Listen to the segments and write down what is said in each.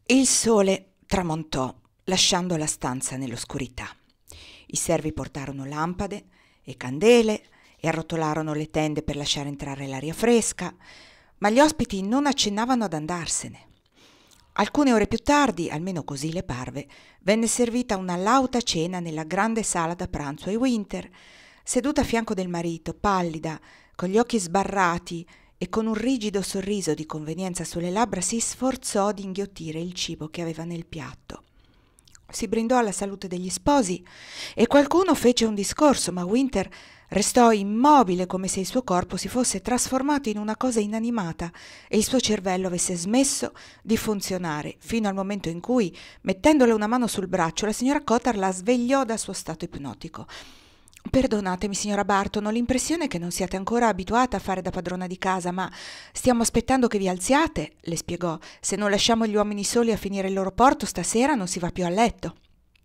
Il sole tramontò, lasciando la stanza nell'oscurità. I servi portarono lampade e candele e arrotolarono le tende per lasciare entrare l'aria fresca, ma gli ospiti non accennavano ad andarsene. Alcune ore più tardi, almeno così le parve, venne servita una lauta cena nella grande sala da pranzo e Winter, seduta a fianco del marito, pallida, con gli occhi sbarrati e con un rigido sorriso di convenienza sulle labbra, si sforzò di inghiottire il cibo che aveva nel piatto. Si brindò alla salute degli sposi e qualcuno fece un discorso, ma Winter restò immobile come se il suo corpo si fosse trasformato in una cosa inanimata e il suo cervello avesse smesso di funzionare, fino al momento in cui, mettendole una mano sul braccio, la signora Cotter la svegliò dal suo stato ipnotico. «Perdonatemi, signora Barton, ho l'impressione che non siate ancora abituata a fare da padrona di casa, ma stiamo aspettando che vi alziate», le spiegò. «Se non lasciamo gli uomini soli a finire il loro porto, stasera non si va più a letto».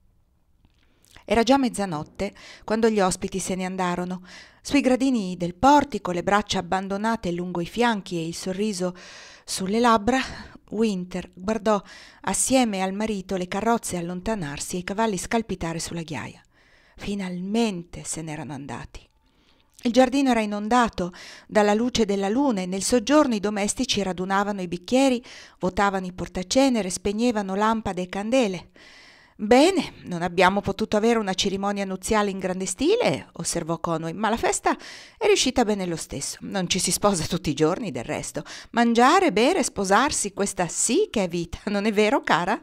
Era già mezzanotte quando gli ospiti se ne andarono. Sui gradini del portico, le braccia abbandonate lungo i fianchi e il sorriso sulle labbra, Winter guardò assieme al marito le carrozze allontanarsi e i cavalli scalpitare sulla ghiaia. Finalmente se n'erano andati. Il giardino era inondato dalla luce della luna e nel soggiorno i domestici radunavano i bicchieri, vuotavano i portacenere, spegnevano lampade e candele. «Bene, non abbiamo potuto avere una cerimonia nuziale in grande stile», osservò Conway, «ma la festa è riuscita bene lo stesso. Non ci si sposa tutti i giorni, del resto. Mangiare, bere, sposarsi, questa sì che è vita, non è vero, cara?»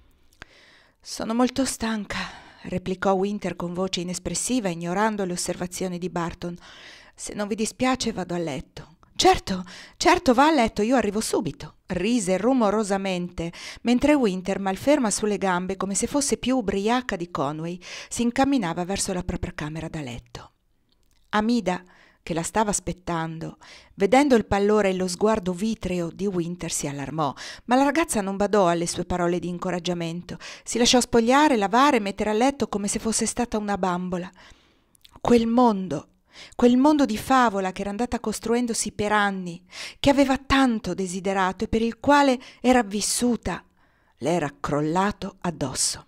«Sono molto stanca», replicò Winter con voce inespressiva, ignorando le osservazioni di Barton. «Se non vi dispiace vado a letto». «Certo, certo, va a letto, io arrivo subito», rise rumorosamente, mentre Winter, malferma sulle gambe come se fosse più ubriaca di Conway, si incamminava verso la propria camera da letto. Amida, che la stava aspettando, vedendo il pallore e lo sguardo vitreo di Winter, si allarmò, ma la ragazza non badò alle sue parole di incoraggiamento. Si lasciò spogliare, lavare e mettere a letto come se fosse stata una bambola. Quel mondo di favola che era andata costruendosi per anni, che aveva tanto desiderato e per il quale era vissuta, le era crollato addosso.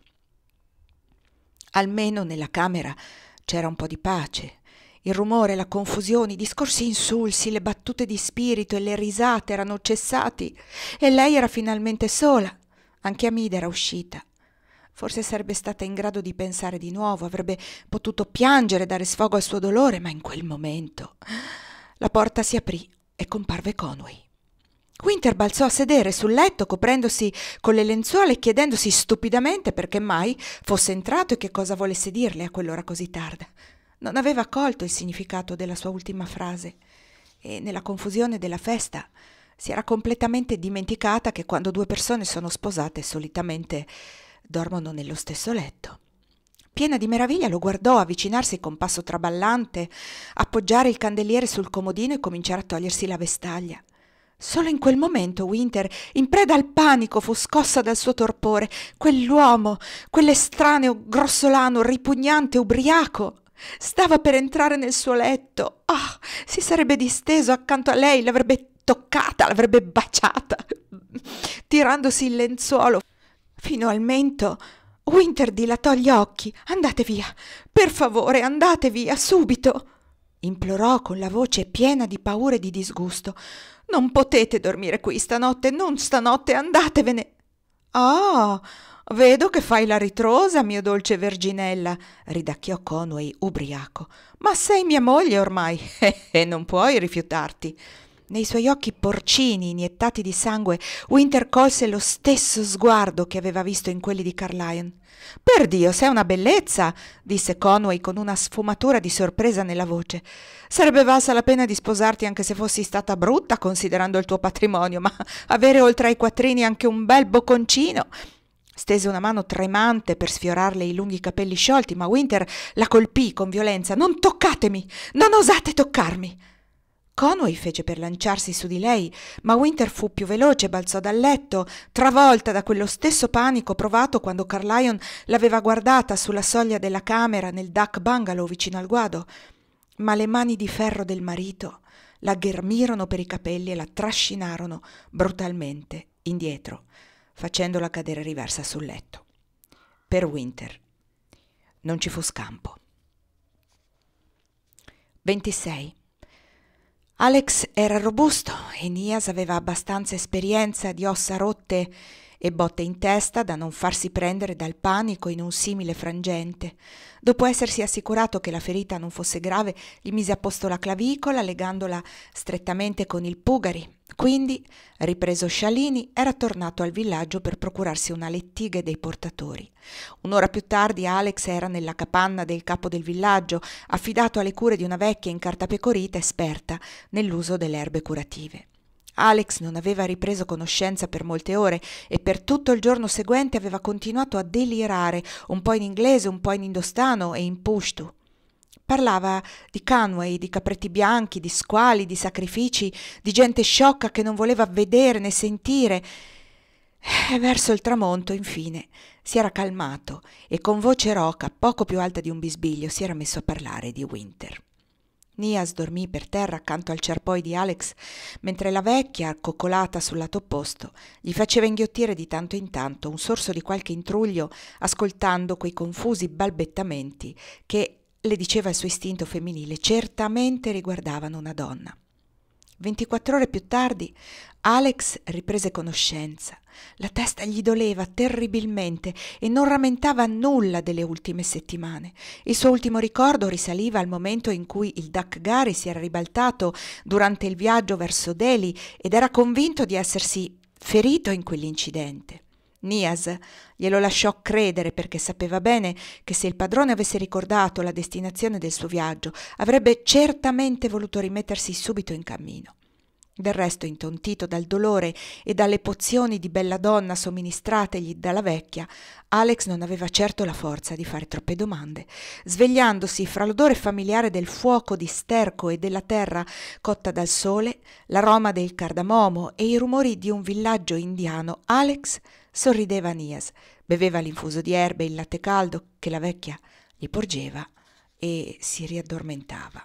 Almeno nella camera c'era un po' di pace. Il rumore, la confusione, i discorsi insulsi, le battute di spirito e le risate erano cessati e lei era finalmente sola. Anche Amida era uscita. Forse sarebbe stata in grado di pensare di nuovo, avrebbe potuto piangere, dare sfogo al suo dolore, ma in quel momento la porta si aprì e comparve Conway. Winter balzò a sedere sul letto, coprendosi con le lenzuola e chiedendosi stupidamente perché mai fosse entrato e che cosa volesse dirle a quell'ora così tarda. Non aveva colto il significato della sua ultima frase e nella confusione della festa si era completamente dimenticata che quando due persone sono sposate solitamente dormono nello stesso letto. Piena di meraviglia lo guardò avvicinarsi con passo traballante, appoggiare il candeliere sul comodino e cominciare a togliersi la vestaglia. Solo in quel momento Winter, in preda al panico, fu scossa dal suo torpore. Quell'uomo, quell'estraneo grossolano, ripugnante, ubriaco, stava per entrare nel suo letto. Ah, si sarebbe disteso accanto a lei, l'avrebbe toccata, l'avrebbe baciata, tirandosi il lenzuolo fino al mento. Winter dilatò gli occhi. «Andate via, per favore, andate via, subito!» implorò con la voce piena di paura e di disgusto. «Non potete dormire qui stanotte, non stanotte, andatevene!» «Ah, vedo che fai la ritrosa, mio dolce Verginella», ridacchiò Conway ubriaco. «Ma sei mia moglie ormai e non puoi rifiutarti». Nei suoi occhi porcini iniettati di sangue, Winter colse lo stesso sguardo che aveva visto in quelli di Caerlyon. «Perdio, sei una bellezza!» disse Conway con una sfumatura di sorpresa nella voce. «Sarebbe valsa la pena di sposarti anche se fossi stata brutta, considerando il tuo patrimonio, ma avere oltre ai quattrini anche un bel bocconcino!» Stese una mano tremante per sfiorarle i lunghi capelli sciolti, ma Winter la colpì con violenza. «Non toccatemi! Non osate toccarmi!» Conway fece per lanciarsi su di lei, ma Winter fu più veloce, balzò dal letto, travolta da quello stesso panico provato quando Caerlyon l'aveva guardata sulla soglia della camera nel Duck Bungalow vicino al guado. Ma le mani di ferro del marito la ghermirono per i capelli e la trascinarono brutalmente indietro. facendola cadere riversa sul letto. Per Winter non ci fu scampo. 26. Alex era robusto e Nias aveva abbastanza esperienza di ossa rotte e botte in testa da non farsi prendere dal panico in un simile frangente. Dopo essersi assicurato che la ferita non fosse grave, gli mise a posto la clavicola legandola strettamente con il pugari. Quindi, ripreso Scialini, era tornato al villaggio per procurarsi una lettiga e dei portatori. Un'ora più tardi Alex era nella capanna del capo del villaggio, affidato alle cure di una vecchia incartapecorita esperta nell'uso delle erbe curative. Alex non aveva ripreso conoscenza per molte ore e per tutto il giorno seguente aveva continuato a delirare, un po' in inglese, un po' in indostano e in pushtu. Parlava di Conway, di capretti bianchi, di squali, di sacrifici, di gente sciocca che non voleva vedere né sentire. E verso il tramonto, infine, si era calmato e con voce roca, poco più alta di un bisbiglio, si era messo a parlare di Winter. Nias dormì per terra accanto al ciarpoi di Alex, mentre la vecchia, accoccolata sul lato opposto, gli faceva inghiottire di tanto in tanto un sorso di qualche intruglio, ascoltando quei confusi balbettamenti che, le diceva il suo istinto femminile, certamente riguardavano una donna. 24 ore più tardi Alex riprese conoscenza. La testa gli doleva terribilmente e non rammentava nulla delle ultime settimane. Il suo ultimo ricordo risaliva al momento in cui il Duck Gary si era ribaltato durante il viaggio verso Delhi ed era convinto di essersi ferito in quell'incidente. Nias glielo lasciò credere perché sapeva bene che se il padrone avesse ricordato la destinazione del suo viaggio avrebbe certamente voluto rimettersi subito in cammino. Del resto, intontito dal dolore e dalle pozioni di belladonna somministrategli dalla vecchia, Alex non aveva certo la forza di fare troppe domande. Svegliandosi fra l'odore familiare del fuoco di sterco e della terra cotta dal sole, l'aroma del cardamomo e i rumori di un villaggio indiano, Alex sorrideva a Nias, beveva l'infuso di erbe e il latte caldo che la vecchia gli porgeva e si riaddormentava.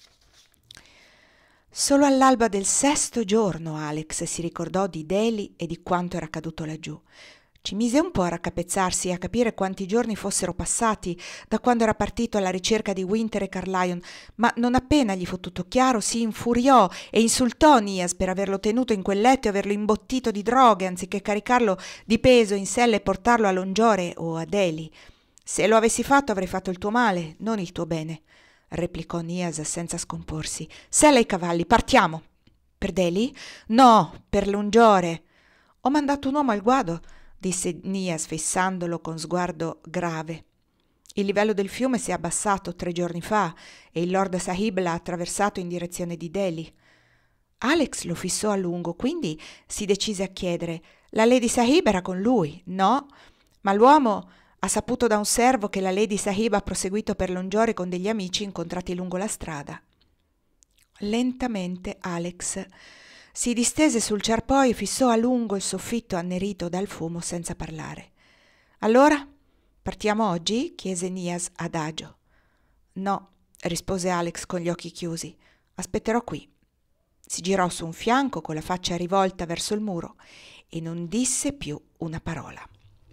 Solo all'alba del 6° giorno Alex si ricordò di Delhi e di quanto era accaduto laggiù. Ci mise un po' a raccapezzarsi e a capire quanti giorni fossero passati da quando era partito alla ricerca di Winter e Carlion, ma non appena gli fu tutto chiaro si infuriò e insultò Nias per averlo tenuto in quel letto e averlo imbottito di droghe anziché caricarlo di peso in sella e portarlo a Longiore o a Delhi. «Se lo avessi fatto avrei fatto il tuo male, non il tuo bene», replicò Nias senza scomporsi. «Sella i cavalli, partiamo!» «Per Delhi?» «No, per Longiore!» «Ho mandato un uomo al guado», disse Nias fissandolo con sguardo grave. «Il livello del fiume si è abbassato 3 giorni fa e il Lord Sahib l'ha attraversato in direzione di Delhi». Alex lo fissò a lungo, quindi si decise a chiedere: «La Lady Sahib era con lui?» «No, ma l'uomo ha saputo da un servo che la Lady Sahib ha proseguito per Longiore con degli amici incontrati lungo la strada». Lentamente Alex si distese sul ciarpoi e fissò a lungo il soffitto annerito dal fumo senza parlare. «Allora, partiamo oggi?» chiese Nias adagio. «No», rispose Alex con gli occhi chiusi, «aspetterò qui». Si girò su un fianco con la faccia rivolta verso il muro e non disse più una parola.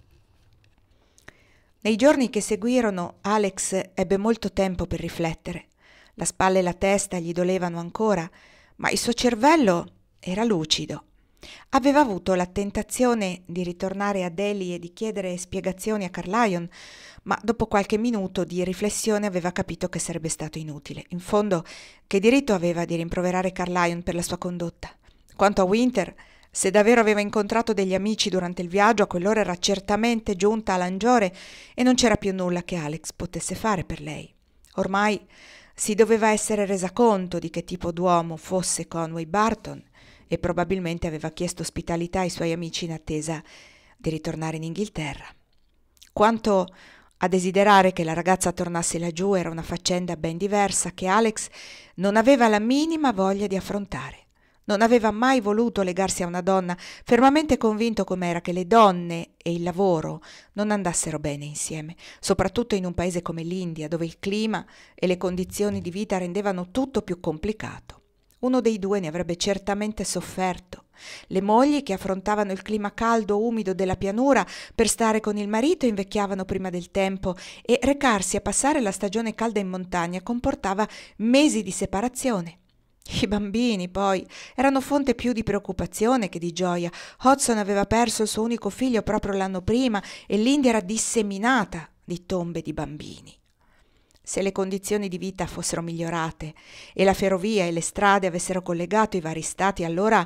Nei giorni che seguirono Alex ebbe molto tempo per riflettere. La spalla e la testa gli dolevano ancora, ma il suo cervello era lucido. Aveva avuto la tentazione di ritornare a Delhi e di chiedere spiegazioni a Carlion, ma dopo qualche minuto di riflessione aveva capito che sarebbe stato inutile. In fondo, che diritto aveva di rimproverare Carlion per la sua condotta? Quanto a Winter, se davvero aveva incontrato degli amici durante il viaggio, a quell'ora era certamente giunta a Langiore e non c'era più nulla che Alex potesse fare per lei. Ormai si doveva essere resa conto di che tipo d'uomo fosse Conway Barton e probabilmente aveva chiesto ospitalità ai suoi amici in attesa di ritornare in Inghilterra. Quanto a desiderare che la ragazza tornasse laggiù era una faccenda ben diversa che Alex non aveva la minima voglia di affrontare. Non aveva mai voluto legarsi a una donna, fermamente convinto com'era che le donne e il lavoro non andassero bene insieme, soprattutto in un paese come l'India, dove il clima e le condizioni di vita rendevano tutto più complicato. Uno dei due ne avrebbe certamente sofferto. Le mogli che affrontavano il clima caldo umido della pianura per stare con il marito invecchiavano prima del tempo e recarsi a passare la stagione calda in montagna comportava mesi di separazione. I bambini, poi, erano fonte più di preoccupazione che di gioia. Hudson aveva perso il suo unico figlio proprio l'anno prima e l'India era disseminata di tombe di bambini. Se le condizioni di vita fossero migliorate e la ferrovia e le strade avessero collegato i vari stati, allora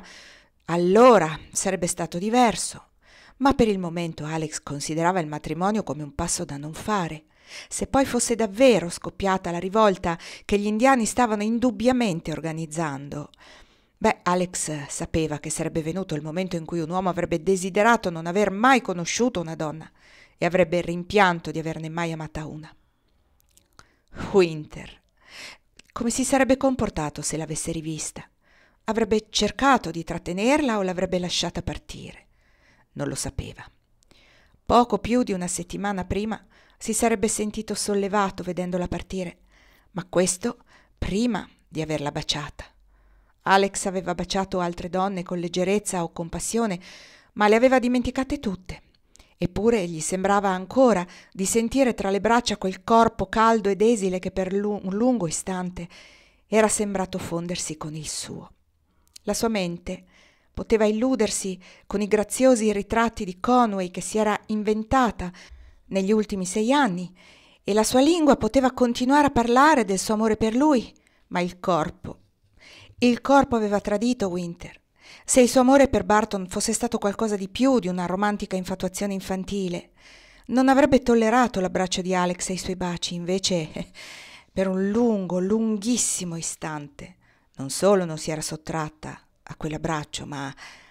sarebbe stato diverso. Ma per il momento Alex considerava il matrimonio come un passo da non fare. Se poi fosse davvero scoppiata la rivolta che gli indiani stavano indubbiamente organizzando, Alex sapeva che sarebbe venuto il momento in cui un uomo avrebbe desiderato non aver mai conosciuto una donna e avrebbe il rimpianto di averne mai amata una. Winter. Come si sarebbe comportato se l'avesse rivista? Avrebbe cercato di trattenerla o l'avrebbe lasciata partire? Non lo sapeva. Poco più di una settimana prima si sarebbe sentito sollevato vedendola partire, ma questo prima di averla baciata. Alex aveva baciato altre donne con leggerezza o compassione, ma le aveva dimenticate tutte. Eppure gli sembrava ancora di sentire tra le braccia quel corpo caldo ed esile che per un lungo istante era sembrato fondersi con il suo. La sua mente poteva illudersi con i graziosi ritratti di Conway che si era inventata negli ultimi 6 anni e la sua lingua poteva continuare a parlare del suo amore per lui, ma il corpo aveva tradito Winter. Se il suo amore per Barton fosse stato qualcosa di più di una romantica infatuazione infantile, non avrebbe tollerato l'abbraccio di Alex e i suoi baci. Invece, per un lunghissimo istante, non solo non si era sottratta a quell'abbraccio, ma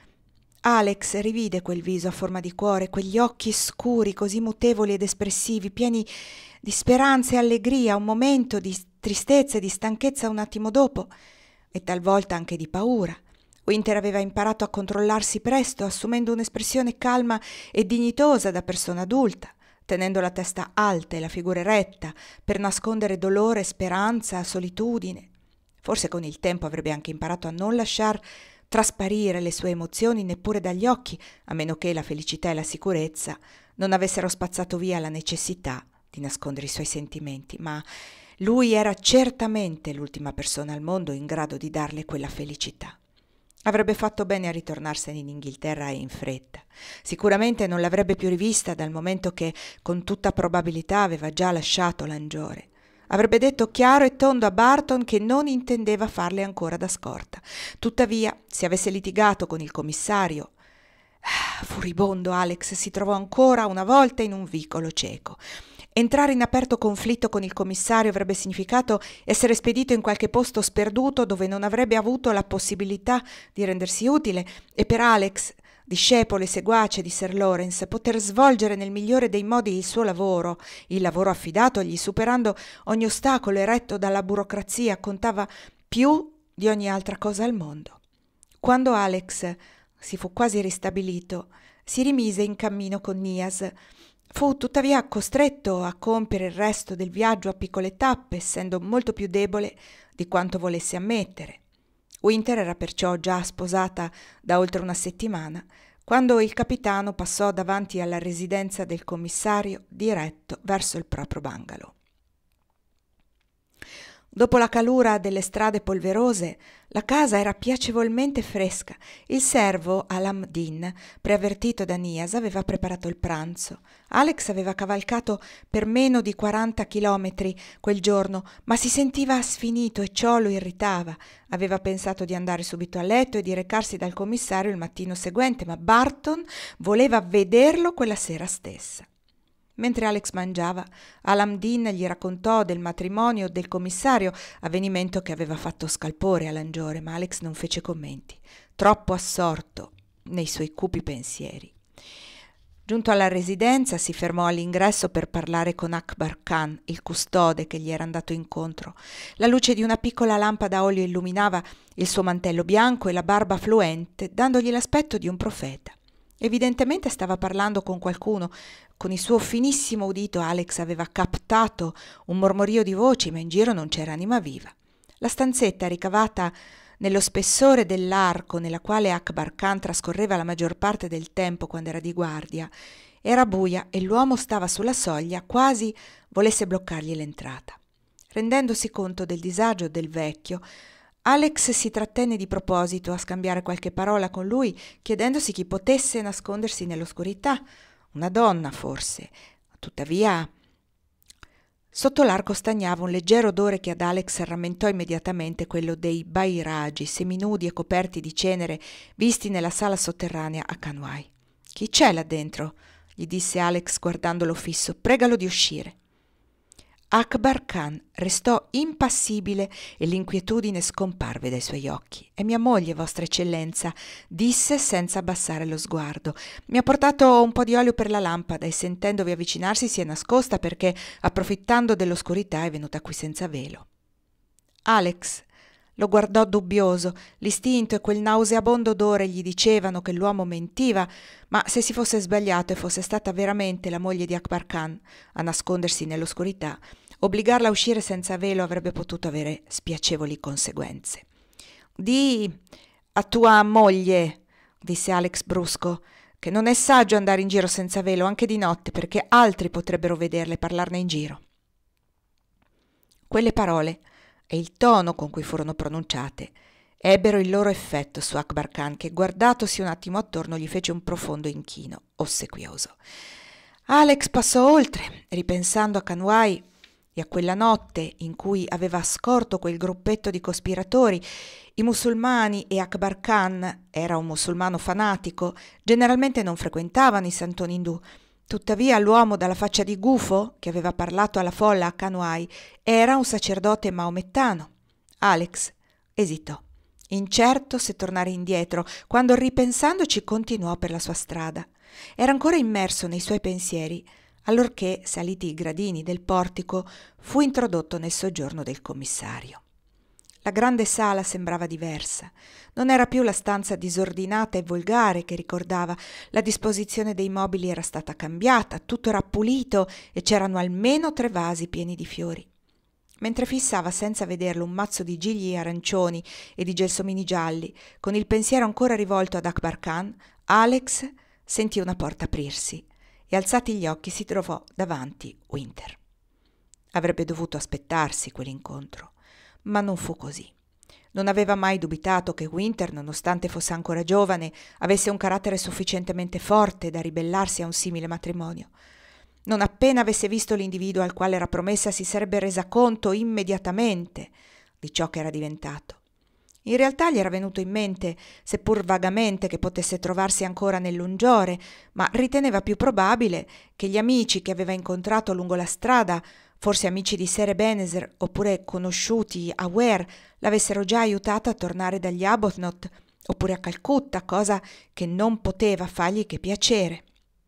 Alex rivide quel viso a forma di cuore, quegli occhi scuri, così mutevoli ed espressivi, pieni di speranza e allegria, un momento di tristezza e di stanchezza un attimo dopo, e talvolta anche di paura. Winter aveva imparato a controllarsi presto, assumendo un'espressione calma e dignitosa da persona adulta, tenendo la testa alta e la figura eretta, per nascondere dolore, speranza, solitudine. Forse con il tempo avrebbe anche imparato a non lasciar trasparire le sue emozioni neppure dagli occhi, a meno che la felicità e la sicurezza non avessero spazzato via la necessità di nascondere i suoi sentimenti, ma lui era certamente l'ultima persona al mondo in grado di darle quella felicità. Avrebbe fatto bene a ritornarsene in Inghilterra e in fretta. Sicuramente non l'avrebbe più rivista dal momento che, con tutta probabilità, aveva già lasciato Langiore. Avrebbe detto chiaro e tondo a Barton che non intendeva farle ancora da scorta. Tuttavia, se avesse litigato con il commissario, furibondo, Alex si trovò ancora una volta in un vicolo cieco. Entrare in aperto conflitto con il commissario avrebbe significato essere spedito in qualche posto sperduto dove non avrebbe avuto la possibilità di rendersi utile, e per Alex, discepolo e seguace di Sir Lawrence, poter svolgere nel migliore dei modi il suo lavoro, il lavoro affidatogli, superando ogni ostacolo eretto dalla burocrazia, contava più di ogni altra cosa al mondo. Quando Alex si fu quasi ristabilito, si rimise in cammino con Nias. Fu tuttavia costretto a compiere il resto del viaggio a piccole tappe, essendo molto più debole di quanto volesse ammettere. Winter era perciò già sposata da oltre una settimana, quando il capitano passò davanti alla residenza del commissario diretto verso il proprio bungalow. Dopo la calura delle strade polverose, la casa era piacevolmente fresca. Il servo, Alam Din, preavvertito da Nias, aveva preparato il pranzo. Alex aveva cavalcato per meno di 40 chilometri quel giorno, ma si sentiva sfinito e ciò lo irritava. Aveva pensato di andare subito a letto e di recarsi dal commissario il mattino seguente, ma Barton voleva vederlo quella sera stessa. Mentre Alex mangiava, Alam Din gli raccontò del matrimonio del commissario, avvenimento che aveva fatto scalpore a Langiore, ma Alex non fece commenti, troppo assorto nei suoi cupi pensieri. Giunto alla residenza, si fermò all'ingresso per parlare con Akbar Khan, il custode che gli era andato incontro. La luce di una piccola lampada a olio illuminava il suo mantello bianco e la barba fluente, dandogli l'aspetto di un profeta. Evidentemente stava parlando con qualcuno. Con il suo finissimo udito Alex aveva captato un mormorio di voci, ma in giro non c'era anima viva. La stanzetta ricavata nello spessore dell'arco nella quale Akbar Khan trascorreva la maggior parte del tempo quando era di guardia, era buia e l'uomo stava sulla soglia quasi volesse bloccargli l'entrata. Rendendosi conto del disagio del vecchio, Alex si trattenne di proposito a scambiare qualche parola con lui, chiedendosi chi potesse nascondersi nell'oscurità. Una donna, forse. Tuttavia, sotto l'arco stagnava un leggero odore che ad Alex rammentò immediatamente quello dei bairagi seminudi e coperti di cenere visti nella sala sotterranea a Kanwai. «Chi c'è là dentro?» gli disse Alex guardandolo fisso. «Pregalo di uscire». Akbar Khan restò impassibile e l'inquietudine scomparve dai suoi occhi. «È mia moglie, vostra eccellenza», disse senza abbassare lo sguardo. «Mi ha portato un po' di olio per la lampada e sentendovi avvicinarsi si è nascosta perché, approfittando dell'oscurità, è venuta qui senza velo». Alex lo guardò dubbioso. L'istinto e quel nauseabondo odore gli dicevano che l'uomo mentiva, ma se si fosse sbagliato e fosse stata veramente la moglie di Akbar Khan a nascondersi nell'oscurità, obbligarla a uscire senza velo avrebbe potuto avere spiacevoli conseguenze. «Di a tua moglie», disse Alex brusco, «che non è saggio andare in giro senza velo anche di notte perché altri potrebbero vederle e parlarne in giro». Quelle parole e il tono con cui furono pronunciate ebbero il loro effetto su Akbar Khan, che guardatosi un attimo attorno gli fece un profondo inchino ossequioso. Alex passò oltre, ripensando a Kanwai e a quella notte in cui aveva scorto quel gruppetto di cospiratori. I musulmani, e Akbar Khan era un musulmano fanatico, generalmente non frequentavano i santoni indù. Tuttavia l'uomo dalla faccia di gufo, che aveva parlato alla folla a Kanwai, era un sacerdote maomettano. Alex esitò, incerto se tornare indietro, quando ripensandoci continuò per la sua strada. Era ancora immerso nei suoi pensieri, allorché, saliti i gradini del portico, fu introdotto nel soggiorno del commissario. La grande sala sembrava diversa. Non era più la stanza disordinata e volgare che ricordava. La disposizione dei mobili era stata cambiata, tutto era pulito e c'erano almeno 3 vasi pieni di fiori. Mentre fissava senza vederlo un mazzo di gigli arancioni e di gelsomini gialli, con il pensiero ancora rivolto ad Akbar Khan, Alex sentì una porta aprirsi e alzati gli occhi si trovò davanti Winter. Avrebbe dovuto aspettarsi quell'incontro, ma non fu così. Non aveva mai dubitato che Winter, nonostante fosse ancora giovane, avesse un carattere sufficientemente forte da ribellarsi a un simile matrimonio. Non appena avesse visto l'individuo al quale era promessa si sarebbe resa conto immediatamente di ciò che era diventato. In realtà gli era venuto in mente, seppur vagamente, che potesse trovarsi ancora nell'Ungiore, ma riteneva più probabile che gli amici che aveva incontrato lungo la strada, forse amici di Ser Ebenezer oppure conosciuti a Ware, l'avessero già aiutata a tornare dagli Arbuthnot oppure a Calcutta, cosa che non poteva fargli che piacere.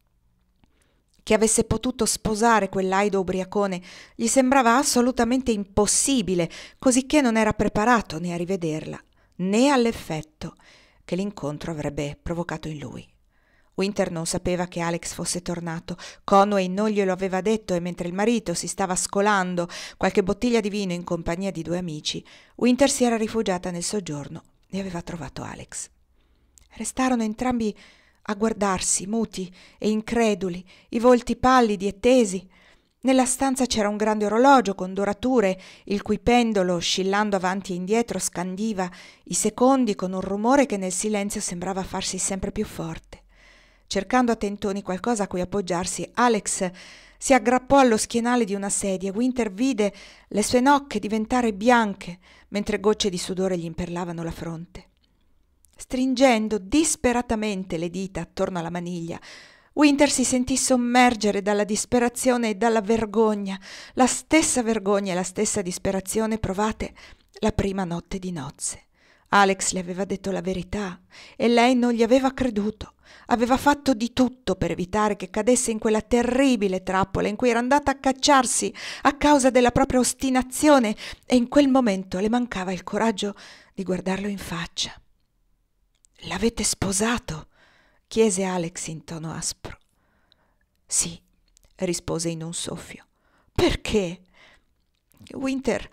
Che avesse potuto sposare quell'aido ubriacone gli sembrava assolutamente impossibile, cosicché non era preparato né a rivederla, né all'effetto che l'incontro avrebbe provocato in lui. Winter non sapeva che Alex fosse tornato. Conway non glielo aveva detto e mentre il marito si stava scolando qualche bottiglia di vino in compagnia di 2 amici, Winter si era rifugiata nel soggiorno e aveva trovato Alex. Restarono entrambi a guardarsi, muti e increduli, i volti pallidi e tesi. Nella stanza c'era un grande orologio con dorature, il cui pendolo, oscillando avanti e indietro, scandiva i secondi con un rumore che nel silenzio sembrava farsi sempre più forte. Cercando a tentoni qualcosa a cui appoggiarsi, Alex si aggrappò allo schienale di una sedia. Winter vide le sue nocche diventare bianche, mentre gocce di sudore gli imperlavano la fronte. Stringendo disperatamente le dita attorno alla maniglia, Winter si sentì sommergere dalla disperazione e dalla vergogna, la stessa vergogna e la stessa disperazione provate la prima notte di nozze. Alex le aveva detto la verità e lei non gli aveva creduto. Aveva fatto di tutto per evitare che cadesse in quella terribile trappola in cui era andata a cacciarsi a causa della propria ostinazione e in quel momento le mancava il coraggio di guardarlo in faccia. «L'avete sposato?» chiese Alex in tono aspro. «Sì», rispose in un soffio. «Perché?» Winter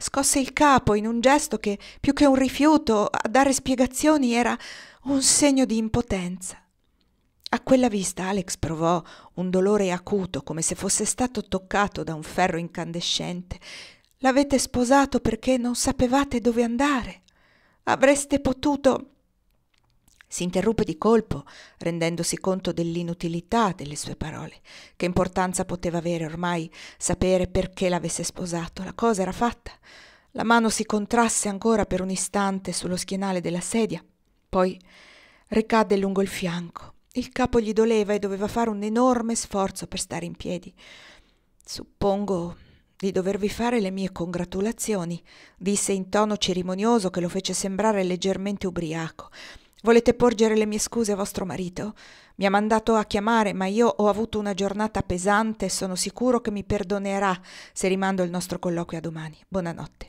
Scosse il capo in un gesto che, più che un rifiuto a dare spiegazioni, era un segno di impotenza. A quella vista Alex provò un dolore acuto, come se fosse stato toccato da un ferro incandescente. L'avete sposato perché non sapevate dove andare. Avreste potuto... Si interruppe di colpo, rendendosi conto dell'inutilità delle sue parole. Che importanza poteva avere ormai sapere perché l'avesse sposato? La cosa era fatta. La mano si contrasse ancora per un istante sullo schienale della sedia, poi ricadde lungo il fianco. Il capo gli doleva e doveva fare un enorme sforzo per stare in piedi. «Suppongo di dovervi fare le mie congratulazioni», disse in tono cerimonioso che lo fece sembrare leggermente ubriaco. «Volete porgere le mie scuse a vostro marito? Mi ha mandato a chiamare, ma io ho avuto una giornata pesante e sono sicuro che mi perdonerà se rimando il nostro colloquio a domani. Buonanotte».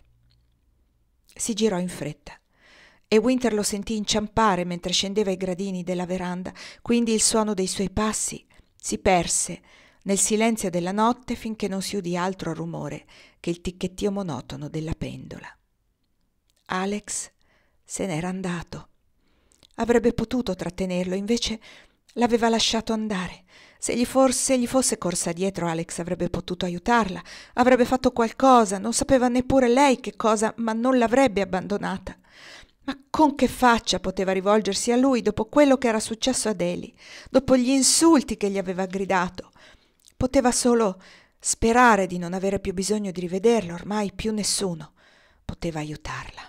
Si girò in fretta e Winter lo sentì inciampare mentre scendeva i gradini della veranda, quindi il suono dei suoi passi si perse nel silenzio della notte finché non si udì altro rumore che il ticchettio monotono della pendola. Alex se n'era andato. Avrebbe potuto trattenerlo, invece l'aveva lasciato andare. Se gli fosse corsa dietro, Alex avrebbe potuto aiutarla, avrebbe fatto qualcosa, non sapeva neppure lei che cosa, ma non l'avrebbe abbandonata. Ma con che faccia poteva rivolgersi a lui dopo quello che era successo ad Eli, dopo gli insulti che gli aveva gridato? Poteva solo sperare di non avere più bisogno di rivederlo, ormai più nessuno poteva aiutarla.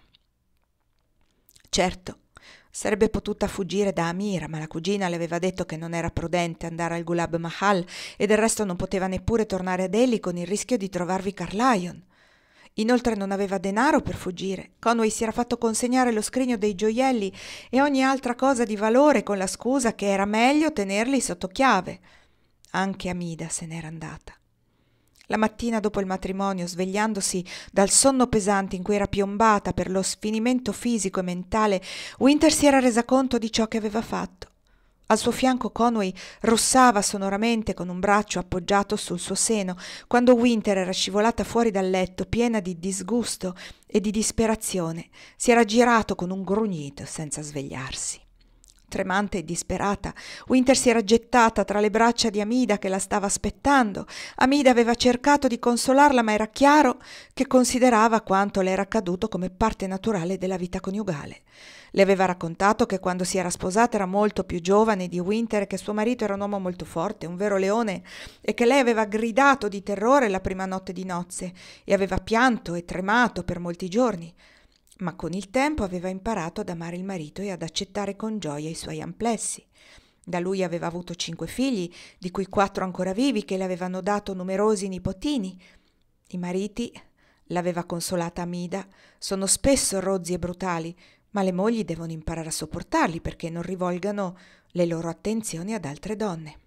Certo, sarebbe potuta fuggire da Amira, ma la cugina le aveva detto che non era prudente andare al Gulab Mahal e del resto non poteva neppure tornare a Delhi con il rischio di trovarvi Carlion. Inoltre non aveva denaro per fuggire. Conway si era fatto consegnare lo scrigno dei gioielli e ogni altra cosa di valore con la scusa che era meglio tenerli sotto chiave. Anche Amida se n'era andata. La mattina dopo il matrimonio, svegliandosi dal sonno pesante in cui era piombata per lo sfinimento fisico e mentale, Winter si era resa conto di ciò che aveva fatto. Al suo fianco Conway russava sonoramente con un braccio appoggiato sul suo seno, quando Winter era scivolata fuori dal letto, piena di disgusto e di disperazione. Si era girato con un grugnito senza svegliarsi. Tremante e disperata, Winter si era gettata tra le braccia di Amida che la stava aspettando. Amida aveva cercato di consolarla, ma era chiaro che considerava quanto le era accaduto come parte naturale della vita coniugale. Le aveva raccontato che quando si era sposata era molto più giovane di Winter e che suo marito era un uomo molto forte, un vero leone, e che lei aveva gridato di terrore la prima notte di nozze e aveva pianto e tremato per molti giorni. Ma con il tempo aveva imparato ad amare il marito e ad accettare con gioia i suoi amplessi. Da lui aveva avuto 5 figli, di cui 4 ancora vivi, che le avevano dato numerosi nipotini. I mariti, l'aveva consolata Amida, sono spesso rozzi e brutali, ma le mogli devono imparare a sopportarli perché non rivolgano le loro attenzioni ad altre donne.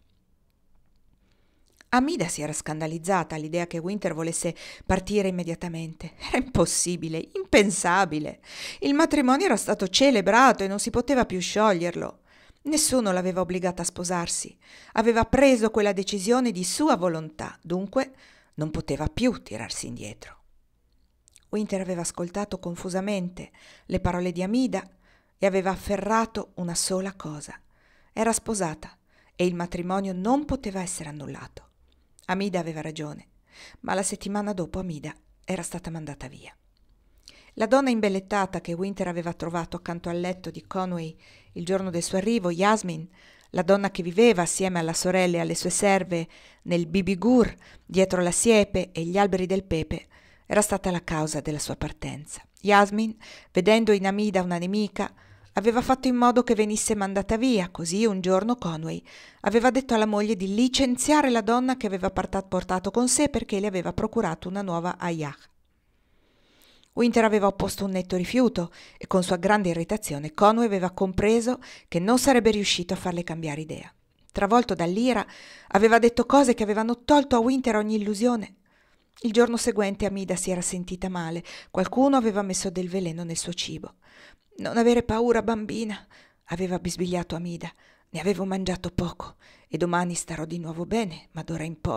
Amida si era scandalizzata all'idea che Winter volesse partire immediatamente. Era impossibile, impensabile. Il matrimonio era stato celebrato e non si poteva più scioglierlo. Nessuno l'aveva obbligata a sposarsi. Aveva preso quella decisione di sua volontà, dunque non poteva più tirarsi indietro. Winter aveva ascoltato confusamente le parole di Amida e aveva afferrato una sola cosa. Era sposata e il matrimonio non poteva essere annullato. Amida aveva ragione, ma la settimana dopo Amida era stata mandata via. La donna imbellettata che Winter aveva trovato accanto al letto di Conway il giorno del suo arrivo, Yasmin, la donna che viveva assieme alla sorella e alle sue serve nel Bibi Gur, dietro la siepe e gli alberi del pepe, era stata la causa della sua partenza. Yasmin, vedendo in Amida una nemica, aveva fatto in modo che venisse mandata via, così un giorno Conway aveva detto alla moglie di licenziare la donna che aveva portato con sé perché le aveva procurato una nuova ayah. Winter aveva opposto un netto rifiuto e con sua grande irritazione Conway aveva compreso che non sarebbe riuscito a farle cambiare idea. Travolto dall'ira, aveva detto cose che avevano tolto a Winter ogni illusione. Il giorno seguente Amida si era sentita male, qualcuno aveva messo del veleno nel suo cibo. «Non avere paura, bambina», aveva bisbigliato Amida. «Ne avevo mangiato poco e domani starò di nuovo bene, ma d'ora in poi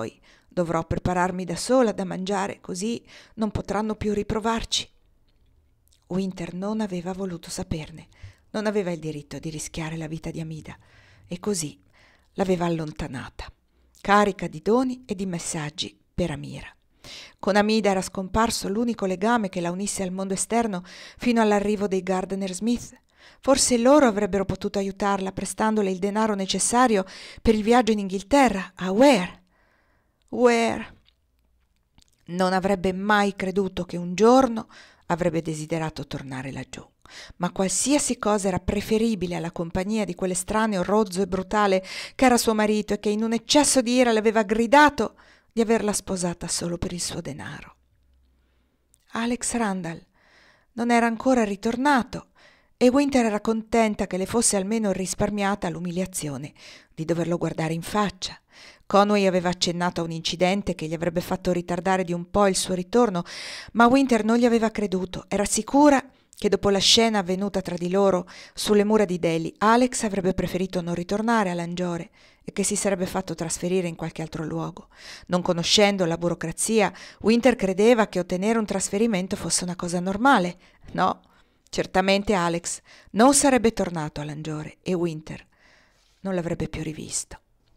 Dovrò prepararmi da sola da mangiare, così non potranno più riprovarci. Winter non aveva voluto saperne, non aveva il diritto di rischiare la vita di Amida, e così l'aveva allontanata, carica di doni e di messaggi per Amira. Con Amida era scomparso l'unico legame che la unisse al mondo esterno fino all'arrivo dei Gardner Smith. Forse loro avrebbero potuto aiutarla prestandole il denaro necessario per il viaggio in Inghilterra, a Ware. Non avrebbe mai creduto che un giorno avrebbe desiderato tornare laggiù, ma qualsiasi cosa era preferibile alla compagnia di quell'estraneo rozzo e brutale che era suo marito e che in un eccesso di ira le aveva gridato di averla sposata solo per il suo denaro. Alex Randall non era ancora ritornato e Winter era contenta che le fosse almeno risparmiata l'umiliazione di doverlo guardare in faccia. Conway aveva accennato a un incidente che gli avrebbe fatto ritardare di un po' il suo ritorno, ma Winter non gli aveva creduto. Era sicura che dopo la scena avvenuta tra di loro sulle mura di Delhi, Alex avrebbe preferito non ritornare a Langiore e che si sarebbe fatto trasferire in qualche altro luogo. Non conoscendo la burocrazia, Winter credeva che ottenere un trasferimento fosse una cosa normale. No, certamente Alex non sarebbe tornato a Langiore e Winter non l'avrebbe più rivisto.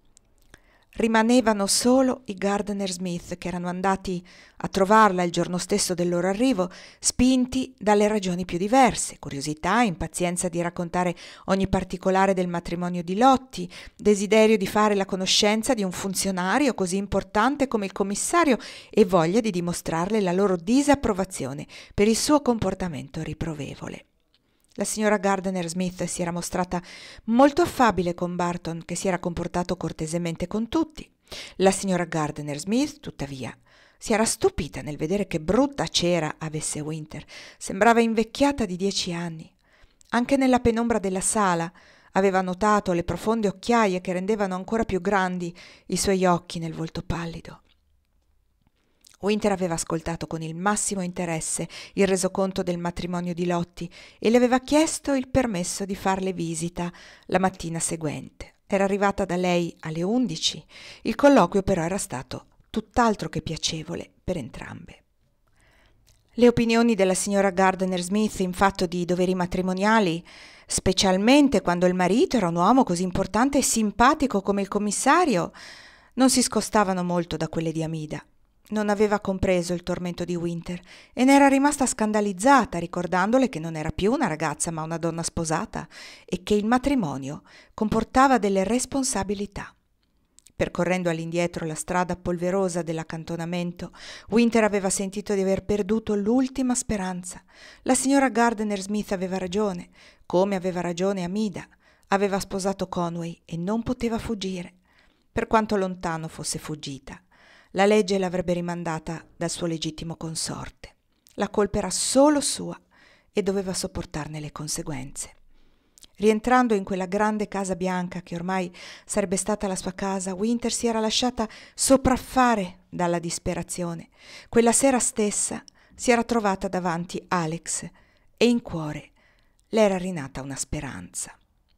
Rimanevano solo i Gardner Smith, che erano andati a trovarla il giorno stesso del loro arrivo, spinti dalle ragioni più diverse: curiosità, impazienza di raccontare ogni particolare del matrimonio di Lottie, desiderio di fare la conoscenza di un funzionario così importante come il commissario e voglia di dimostrarle la loro disapprovazione per il suo comportamento riprovevole. La signora Gardner Smith si era mostrata molto affabile con Barton, che si era comportato cortesemente con tutti. La signora Gardner Smith, tuttavia, si era stupita nel vedere che brutta cera avesse Winter. Sembrava invecchiata di 10 anni. Anche nella penombra della sala aveva notato le profonde occhiaie che rendevano ancora più grandi i suoi occhi nel volto pallido. Winter aveva ascoltato con il massimo interesse il resoconto del matrimonio di Lottie e le aveva chiesto il permesso di farle visita la mattina seguente. Era arrivata da lei alle 11. Il colloquio però era stato tutt'altro che piacevole per entrambe. Le opinioni della signora Gardner Smith in fatto di doveri matrimoniali, specialmente quando il marito era un uomo così importante e simpatico come il commissario, non si scostavano molto da quelle di Amida. Non aveva compreso il tormento di Winter e ne era rimasta scandalizzata, ricordandole che non era più una ragazza ma una donna sposata e che il matrimonio comportava delle responsabilità. Percorrendo all'indietro la strada polverosa dell'accantonamento, Winter aveva sentito di aver perduto l'ultima speranza. La signora Gardner Smith aveva ragione, come aveva ragione Amida. Aveva sposato Conway e non poteva fuggire. Per quanto lontano fosse fuggita, la legge l'avrebbe rimandata dal suo legittimo consorte. La colpa era solo sua e doveva sopportarne le conseguenze. Rientrando in quella grande casa bianca che ormai sarebbe stata la sua casa, Winter si era lasciata sopraffare dalla disperazione. Quella sera stessa si era trovata davanti Alex e in cuore le era rinata una speranza.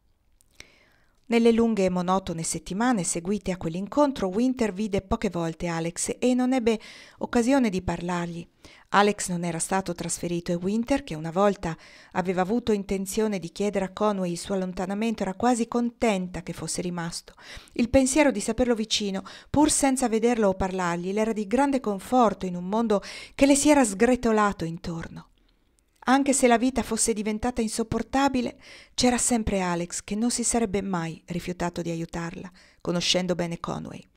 Nelle lunghe e monotone settimane seguite a quell'incontro, Winter vide poche volte Alex e non ebbe occasione di parlargli. Alex non era stato trasferito e Winter, che una volta aveva avuto intenzione di chiedere a Conway il suo allontanamento, era quasi contenta che fosse rimasto. Il pensiero di saperlo vicino, pur senza vederlo o parlargli, le era di grande conforto in un mondo che le si era sgretolato intorno. Anche se la vita fosse diventata insopportabile, c'era sempre Alex che non si sarebbe mai rifiutato di aiutarla, conoscendo bene Conway.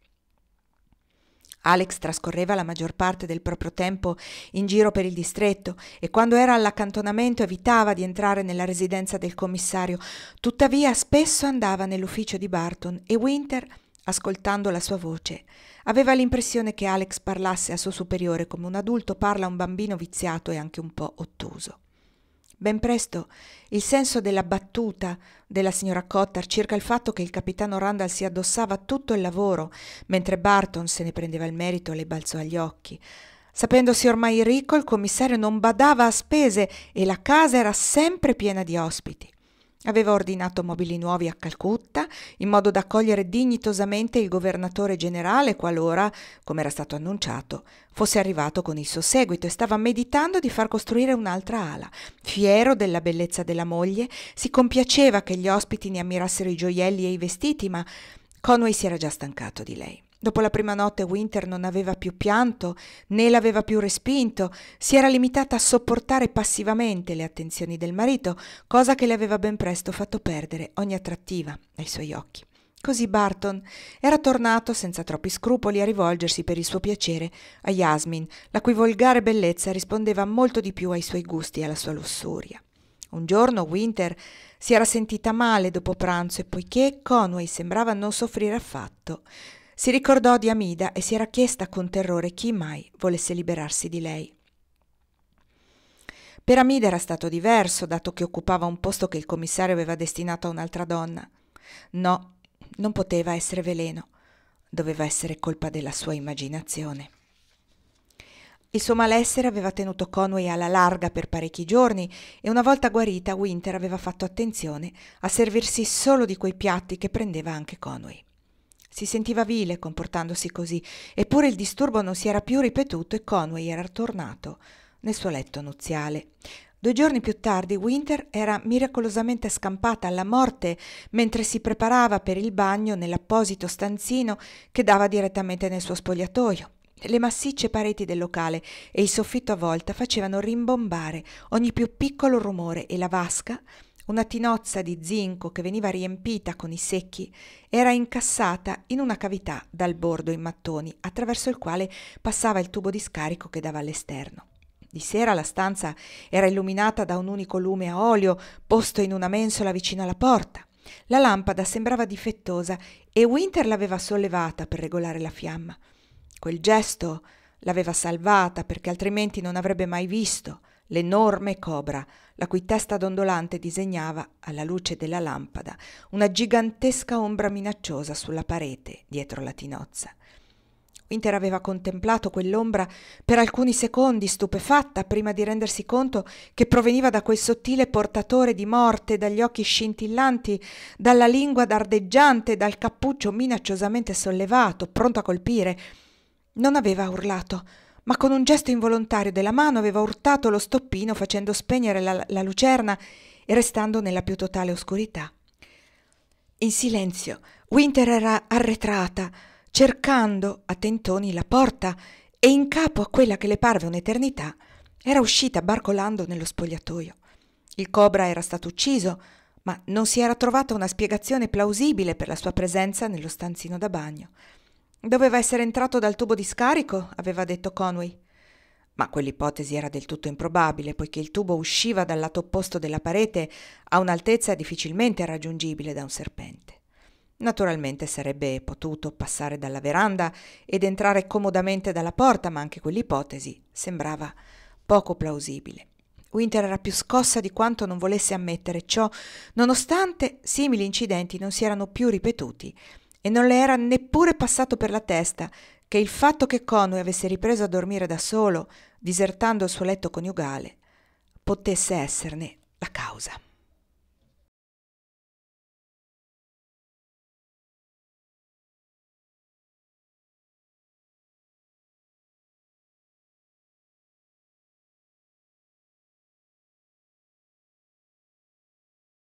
Alex trascorreva la maggior parte del proprio tempo in giro per il distretto e quando era all'accantonamento evitava di entrare nella residenza del commissario. Tuttavia spesso andava nell'ufficio di Barton e Winter, ascoltando la sua voce, aveva l'impressione che Alex parlasse a suo superiore come un adulto parla a un bambino viziato e anche un po' ottuso. Ben presto il senso della battuta della signora Cotter circa il fatto che il capitano Randall si addossava tutto il lavoro, mentre Barton se ne prendeva il merito, le balzò agli occhi. Sapendosi ormai ricco, il commissario non badava a spese e la casa era sempre piena di ospiti. Aveva ordinato mobili nuovi a Calcutta, in modo da accogliere dignitosamente il governatore generale qualora, come era stato annunciato, fosse arrivato con il suo seguito, e stava meditando di far costruire un'altra ala. Fiero della bellezza della moglie, si compiaceva che gli ospiti ne ammirassero i gioielli e i vestiti, ma Conway si era già stancato di lei. Dopo la prima notte Winter non aveva più pianto, né l'aveva più respinto, si era limitata a sopportare passivamente le attenzioni del marito, cosa che le aveva ben presto fatto perdere ogni attrattiva ai suoi occhi. Così Barton era tornato senza troppi scrupoli a rivolgersi per il suo piacere a Yasmin, la cui volgare bellezza rispondeva molto di più ai suoi gusti e alla sua lussuria. Un giorno Winter si era sentita male dopo pranzo e, poiché Conway sembrava non soffrire affatto, si ricordò di Amida e si era chiesta con terrore chi mai volesse liberarsi di lei. Per Amida era stato diverso, dato che occupava un posto che il commissario aveva destinato a un'altra donna. No, non poteva essere veleno, doveva essere colpa della sua immaginazione. Il suo malessere aveva tenuto Conway alla larga per parecchi giorni e una volta guarita Winter aveva fatto attenzione a servirsi solo di quei piatti che prendeva anche Conway. Si sentiva vile comportandosi così, eppure il disturbo non si era più ripetuto e Conway era tornato nel suo letto nuziale. 2 giorni più tardi Winter era miracolosamente scampata alla morte mentre si preparava per il bagno nell'apposito stanzino che dava direttamente nel suo spogliatoio. Le massicce pareti del locale e il soffitto a volta facevano rimbombare ogni più piccolo rumore e la vasca, una tinozza di zinco che veniva riempita con i secchi, era incassata in una cavità dal bordo in mattoni, attraverso il quale passava il tubo di scarico che dava all'esterno. Di sera la stanza era illuminata da un unico lume a olio posto in una mensola vicino alla porta. La lampada sembrava difettosa e Winter l'aveva sollevata per regolare la fiamma. Quel gesto l'aveva salvata, perché altrimenti non avrebbe mai visto l'enorme cobra, la cui testa dondolante disegnava, alla luce della lampada, una gigantesca ombra minacciosa sulla parete dietro la tinozza. Winter aveva contemplato quell'ombra per alcuni secondi, stupefatta, prima di rendersi conto che proveniva da quel sottile portatore di morte, dagli occhi scintillanti, dalla lingua dardeggiante, dal cappuccio minacciosamente sollevato, pronto a colpire. Non aveva urlato, ma con un gesto involontario della mano aveva urtato lo stoppino, facendo spegnere la lucerna e restando nella più totale oscurità. In silenzio Winter era arretrata, cercando a tentoni la porta, e in capo a quella che le parve un'eternità era uscita barcolando nello spogliatoio. Il cobra era stato ucciso, ma non si era trovata una spiegazione plausibile per la sua presenza nello stanzino da bagno. Doveva essere entrato dal tubo di scarico, aveva detto Conway. Ma quell'ipotesi era del tutto improbabile, poiché il tubo usciva dal lato opposto della parete a un'altezza difficilmente raggiungibile da un serpente. Naturalmente sarebbe potuto passare dalla veranda ed entrare comodamente dalla porta, ma anche quell'ipotesi sembrava poco plausibile. Winter era più scossa di quanto non volesse ammettere ciò, nonostante simili incidenti non si erano più ripetuti, e non le era neppure passato per la testa che il fatto che Conway avesse ripreso a dormire da solo, disertando il suo letto coniugale, potesse esserne la causa.